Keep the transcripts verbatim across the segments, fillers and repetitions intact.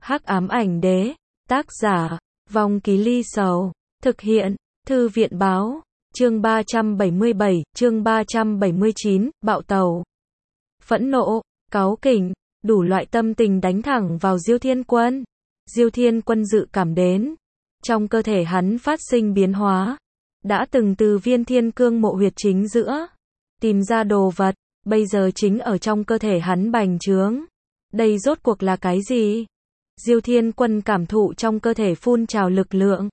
Hắc ám ảnh đế, tác giả, Vong Ký Ly Sầu, thực hiện, Thư viện báo, chương ba trăm bảy mươi bảy, chương ba trăm bảy mươi chín, bạo tàu. Phẫn nộ, cáu kỉnh, đủ loại tâm tình đánh thẳng vào Diêu Thiên Quân. Diêu Thiên Quân dự cảm đến, trong cơ thể hắn phát sinh biến hóa, đã từng từ viên thiên cương mộ huyệt chính giữa, tìm ra đồ vật, bây giờ chính ở trong cơ thể hắn bành trướng. Đây rốt cuộc là cái gì? Diêu Thiên Quân cảm thụ trong cơ thể phun trào lực lượng.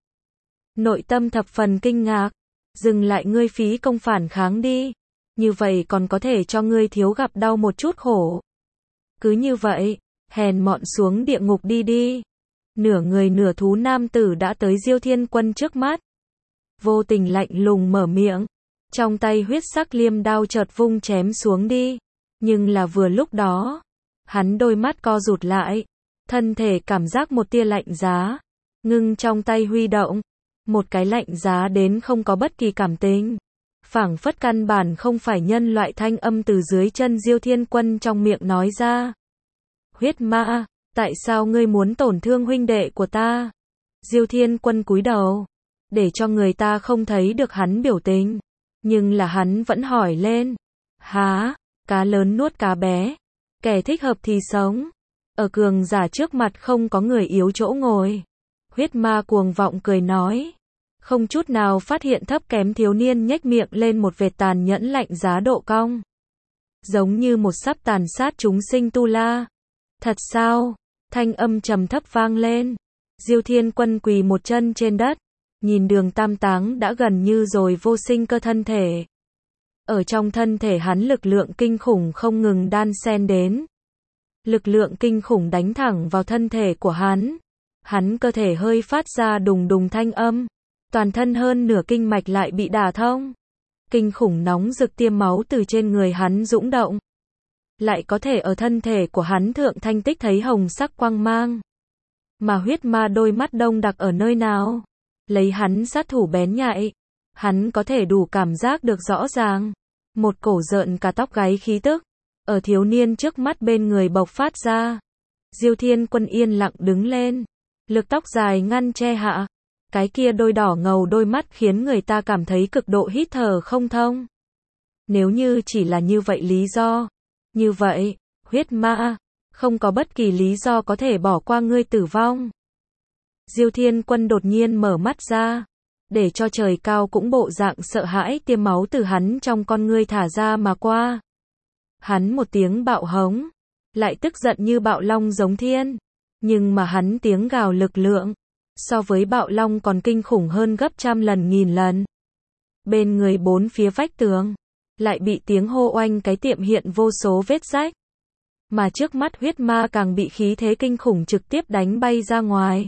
Nội tâm thập phần kinh ngạc. Dừng lại, ngươi phí công phản kháng đi. Như vậy còn có thể cho ngươi thiếu gặp đau một chút khổ. Cứ như vậy, hèn mọn xuống địa ngục đi đi. Nửa người nửa thú nam tử đã tới Diêu Thiên Quân trước mắt. Vô tình lạnh lùng mở miệng. Trong tay huyết sắc liêm đao chợt vung chém xuống đi. Nhưng là vừa lúc đó, hắn đôi mắt co rụt lại. Thân thể cảm giác một tia lạnh giá. Ngưng trong tay huy động. Một cái lạnh giá đến không có bất kỳ cảm tình. Phảng phất căn bản không phải nhân loại, thanh âm từ dưới chân Diêu Thiên Quân trong miệng nói ra. Huyết ma, tại sao ngươi muốn tổn thương huynh đệ của ta? Diêu Thiên Quân cúi đầu, để cho người ta không thấy được hắn biểu tình. Nhưng là hắn vẫn hỏi lên. Há, cá lớn nuốt cá bé. Kẻ thích hợp thì sống. Ở cường giả trước mặt không có người yếu chỗ ngồi. Huyết ma cuồng vọng cười nói. Không chút nào phát hiện thấp kém thiếu niên nhếch miệng lên một vệt tàn nhẫn lạnh giá độ cong. Giống như một sắp tàn sát chúng sinh tu la. Thật sao? Thanh âm trầm thấp vang lên. Diêu Thiên Quân quỳ một chân trên đất. Nhìn Đường Tam Táng đã gần như rồi vô sinh cơ thân thể. Ở trong thân thể hắn lực lượng kinh khủng không ngừng đan xen đến. Lực lượng kinh khủng đánh thẳng vào thân thể của hắn. Hắn cơ thể hơi phát ra đùng đùng thanh âm. Toàn thân hơn nửa kinh mạch lại bị đả thông. Kinh khủng nóng rực tiêm máu từ trên người hắn dũng động. Lại có thể ở thân thể của hắn thượng thanh tích thấy hồng sắc quang mang. Mà huyết ma đôi mắt đông đặc ở nơi nào? Lấy hắn sát thủ bén nhạy. Hắn có thể đủ cảm giác được rõ ràng. Một cổ rợn cả tóc gáy khí tức. Ở thiếu niên trước mắt bên người bộc phát ra. Diêu Thiên Quân yên lặng đứng lên. Lực tóc dài ngăn che hạ. Cái kia đôi đỏ ngầu đôi mắt khiến người ta cảm thấy cực độ hít thở không thông. Nếu như chỉ là như vậy lý do. Như vậy, huyết ma, không có bất kỳ lý do có thể bỏ qua ngươi tử vong. Diêu Thiên Quân đột nhiên mở mắt ra. Để cho trời cao cũng bộ dạng sợ hãi, tiêm máu từ hắn trong con ngươi thả ra mà qua. Hắn một tiếng bạo hống. Lại tức giận như bạo long giống thiên. Nhưng mà hắn tiếng gào lực lượng. So với bạo long còn kinh khủng hơn gấp trăm lần nghìn lần. Bên người bốn phía vách tường. Lại bị tiếng hô oanh cái tiệm hiện vô số vết rách. Mà trước mắt huyết ma càng bị khí thế kinh khủng trực tiếp đánh bay ra ngoài.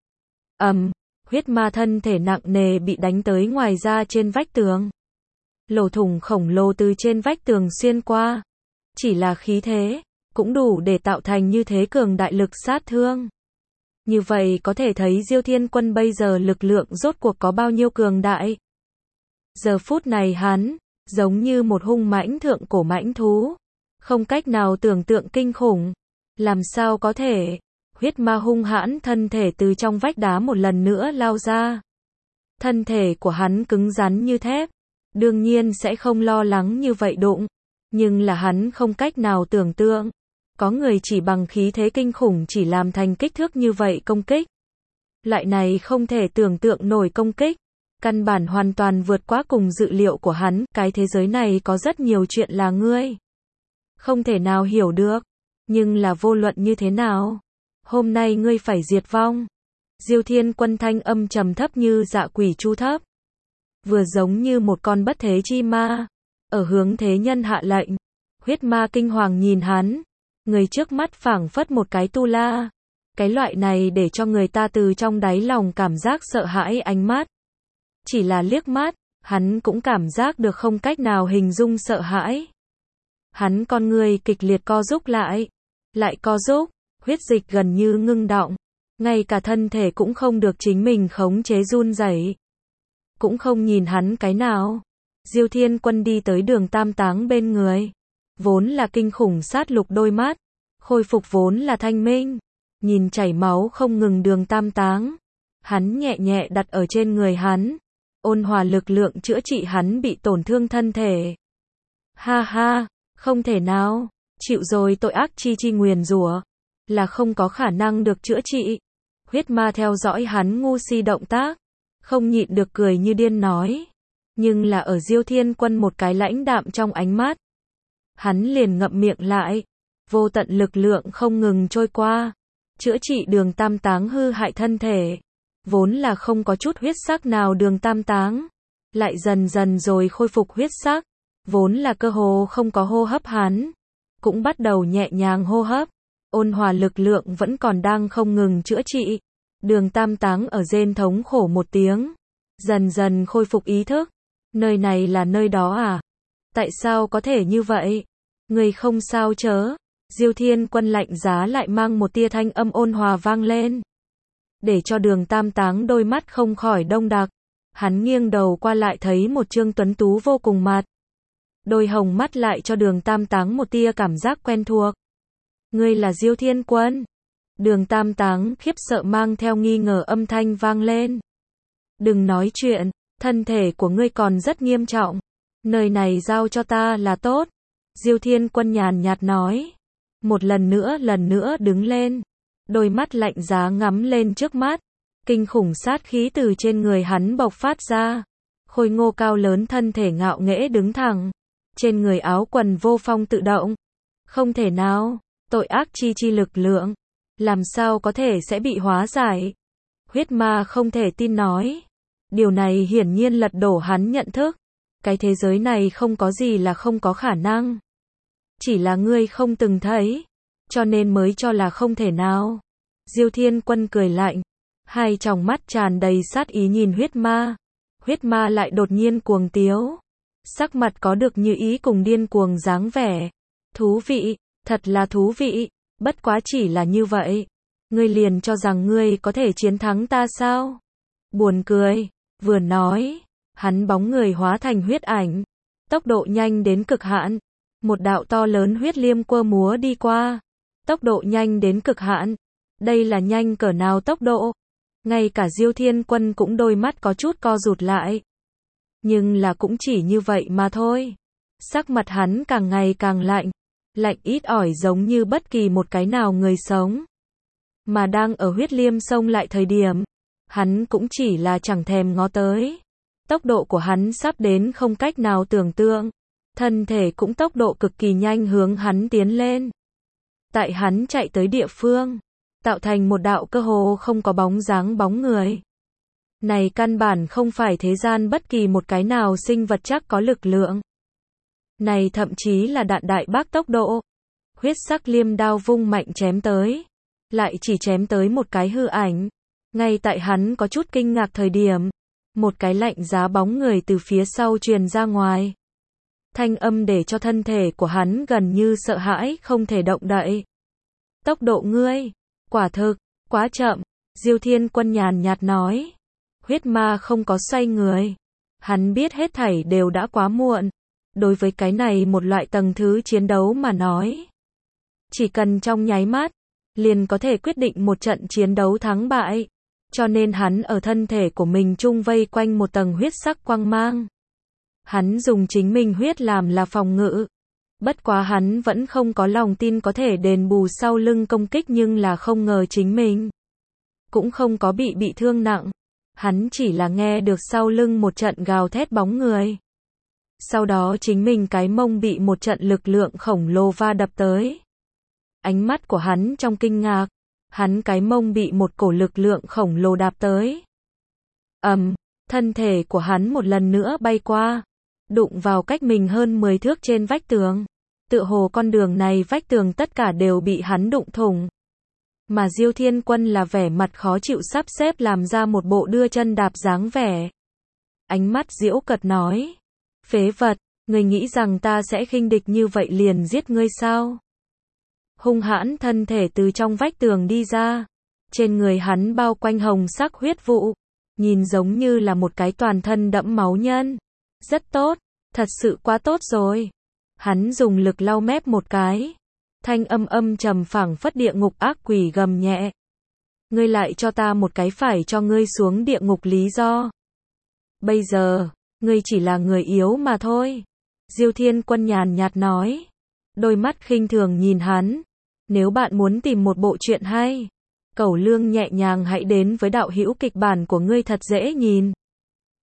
ầm, um, huyết ma thân thể nặng nề bị đánh tới ngoài ra trên vách tường. Lỗ thủng khổng lồ từ trên vách tường xuyên qua. Chỉ là khí thế, cũng đủ để tạo thành như thế cường đại lực sát thương. Như vậy có thể thấy Diêu Thiên Quân bây giờ lực lượng rốt cuộc có bao nhiêu cường đại. Giờ phút này hắn, giống như một hung mãnh thượng cổ mãnh thú. Không cách nào tưởng tượng kinh khủng. Làm sao có thể? Huyết ma hung hãn thân thể từ trong vách đá một lần nữa lao ra. Thân thể của hắn cứng rắn như thép. Đương nhiên sẽ không lo lắng như vậy đụng. Nhưng là hắn không cách nào tưởng tượng. Có người chỉ bằng khí thế kinh khủng chỉ làm thành kích thước như vậy công kích. Loại này không thể tưởng tượng nổi công kích. Căn bản hoàn toàn vượt quá cùng dự liệu của hắn. Cái thế giới này có rất nhiều chuyện là ngươi không thể nào hiểu được. Nhưng là vô luận như thế nào, hôm nay ngươi phải diệt vong. Diêu Thiên Quân thanh âm trầm thấp như dạ quỷ chu thấp. Vừa giống như một con bất thế chi ma. Ở hướng thế nhân hạ lệnh. Huyết ma kinh hoàng nhìn hắn. Người trước mắt phảng phất một cái tu la. Cái loại này để cho người ta từ trong đáy lòng cảm giác sợ hãi ánh mắt. Chỉ là liếc mắt, hắn cũng cảm giác được không cách nào hình dung sợ hãi. Hắn con người kịch liệt co rúc lại. Lại co rúc, huyết dịch gần như ngưng đọng. Ngay cả thân thể cũng không được chính mình khống chế run rẩy. Cũng không nhìn hắn cái nào. Diêu Thiên Quân đi tới Đường Tam Táng bên người. Vốn là kinh khủng sát lục đôi mắt. Khôi phục vốn là thanh minh. nhìn chảy máu không ngừng Đường Tam Táng. Hắn nhẹ nhẹ đặt ở trên người hắn, ôn hòa lực lượng chữa trị hắn bị tổn thương thân thể. Ha ha, không thể nào, chịu rồi tội ác chi chi nguyền rủa, là không có khả năng được chữa trị. Huyết ma theo dõi hắn ngu si động tác, không nhịn được cười như điên nói. Nhưng là ở Diêu Thiên Quân một cái lãnh đạm trong ánh mắt, hắn liền ngậm miệng lại, vô tận lực lượng không ngừng trôi qua, chữa trị Đường Tam Táng hư hại thân thể. Vốn là không có chút huyết sắc nào Đường Tam Táng, lại dần dần rồi khôi phục huyết sắc, vốn là cơ hồ không có hô hấp hắn, cũng bắt đầu nhẹ nhàng hô hấp, ôn hòa lực lượng vẫn còn đang không ngừng chữa trị. Đường Tam Táng ở rên thống khổ một tiếng, dần dần khôi phục ý thức. Nơi này là nơi đó à? Tại sao có thể như vậy? Người không sao chớ? Diêu Thiên Quân lạnh giá lại mang một tia thanh âm ôn hòa vang lên, để cho Đường Tam Táng đôi mắt không khỏi đông đặc. Hắn nghiêng đầu qua lại thấy một trương tuấn tú vô cùng mặt. Đôi hồng mắt lại cho Đường Tam Táng một tia cảm giác quen thuộc. Ngươi là Diêu Thiên Quân? Đường Tam Táng khiếp sợ mang theo nghi ngờ âm thanh vang lên. Đừng nói chuyện, thân thể của ngươi còn rất nghiêm trọng. Nơi này giao cho ta là tốt. Diêu Thiên Quân nhàn nhạt nói. Một lần nữa lần nữa đứng lên. Đôi mắt lạnh giá ngắm lên trước mắt. Kinh khủng sát khí từ trên người hắn bộc phát ra. Khôi ngô cao lớn thân thể ngạo nghễ đứng thẳng. Trên người áo quần vô phong tự động. Không thể nào, tội ác chi chi lực lượng. Làm sao có thể sẽ bị hóa giải? Huyết ma không thể tin nói. Điều này hiển nhiên lật đổ hắn nhận thức. Cái thế giới này không có gì là không có khả năng. Chỉ là ngươi không từng thấy, cho nên mới cho là không thể nào. Diêu Thiên Quân cười lạnh, hai tròng mắt tràn đầy sát ý nhìn huyết ma. Huyết ma lại đột nhiên cuồng tiếu, sắc mặt có được như ý cùng điên cuồng dáng vẻ. Thú vị, thật là thú vị, bất quá chỉ là như vậy. Ngươi liền cho rằng ngươi có thể chiến thắng ta sao? Buồn cười, vừa nói, hắn bóng người hóa thành huyết ảnh, tốc độ nhanh đến cực hạn. Một đạo to lớn huyết liêm quơ múa đi qua, tốc độ nhanh đến cực hạn. Đây là nhanh cỡ nào tốc độ? Ngay cả Diêu Thiên Quân cũng đôi mắt có chút co rụt lại. Nhưng là cũng chỉ như vậy mà thôi. Sắc mặt hắn càng ngày càng lạnh, lạnh ít ỏi giống như bất kỳ một cái nào người sống. Mà đang ở huyết liêm xông lại thời điểm, hắn cũng chỉ là chẳng thèm ngó tới. Tốc độ của hắn sắp đến không cách nào tưởng tượng. Thân thể cũng tốc độ cực kỳ nhanh hướng hắn tiến lên. Tại hắn chạy tới địa phương, tạo thành một đạo cơ hồ không có bóng dáng bóng người. Này căn bản không phải thế gian bất kỳ một cái nào sinh vật chắc có lực lượng. Này thậm chí là đạn đại bác tốc độ. Huyết sắc liêm đao vung mạnh chém tới, lại chỉ chém tới một cái hư ảnh. Ngay tại hắn có chút kinh ngạc thời điểm, một cái lạnh giá bóng người từ phía sau truyền ra ngoài. Thanh âm để cho thân thể của hắn gần như sợ hãi không thể động đậy. Tốc độ ngươi, quả thực, quá chậm. Diêu Thiên Quân nhàn nhạt nói. Huyết ma không có xoay người. Hắn biết hết thảy đều đã quá muộn. Đối với cái này một loại tầng thứ chiến đấu mà nói, chỉ cần trong nháy mắt, liền có thể quyết định một trận chiến đấu thắng bại. Cho nên hắn ở thân thể của mình chung vây quanh một tầng huyết sắc quang mang. Hắn dùng chính mình huyết làm là phòng ngự. Bất quá hắn vẫn không có lòng tin có thể đền bù sau lưng công kích, nhưng là không ngờ chính mình cũng không có bị bị thương nặng. Hắn chỉ là nghe được sau lưng một trận gào thét bóng người. Sau đó chính mình cái mông bị một trận lực lượng khổng lồ va đập tới. Ánh mắt của hắn trong kinh ngạc, hắn cái mông bị một cổ lực lượng khổng lồ đạp tới. Ầm, um, thân thể của hắn một lần nữa bay qua, đụng vào cách mình hơn mười thước trên vách tường. Tựa hồ con đường này vách tường tất cả đều bị hắn đụng thủng. Mà Diêu Thiên Quân là vẻ mặt khó chịu sắp xếp làm ra một bộ đưa chân đạp dáng vẻ. Ánh mắt giễu cợt nói. Phế vật, ngươi nghĩ rằng ta sẽ khinh địch như vậy liền giết ngươi sao? Hung hãn thân thể từ trong vách tường đi ra. Trên người hắn bao quanh hồng sắc huyết vụ. Nhìn giống như là một cái toàn thân đẫm máu nhân. Rất tốt, thật sự quá tốt rồi. Hắn dùng lực lau mép một cái. Thanh âm âm trầm phảng phất địa ngục ác quỷ gầm nhẹ. ngươi lại cho ta một cái phải cho ngươi xuống địa ngục lý do. Bây giờ, ngươi chỉ là người yếu mà thôi. Diêu Thiên Quân nhàn nhạt nói. Đôi mắt khinh thường nhìn hắn. Nếu bạn muốn tìm một bộ truyện hay, Cẩu Lương nhẹ nhàng hãy đến với đạo hữu kịch bản của ngươi thật dễ nhìn.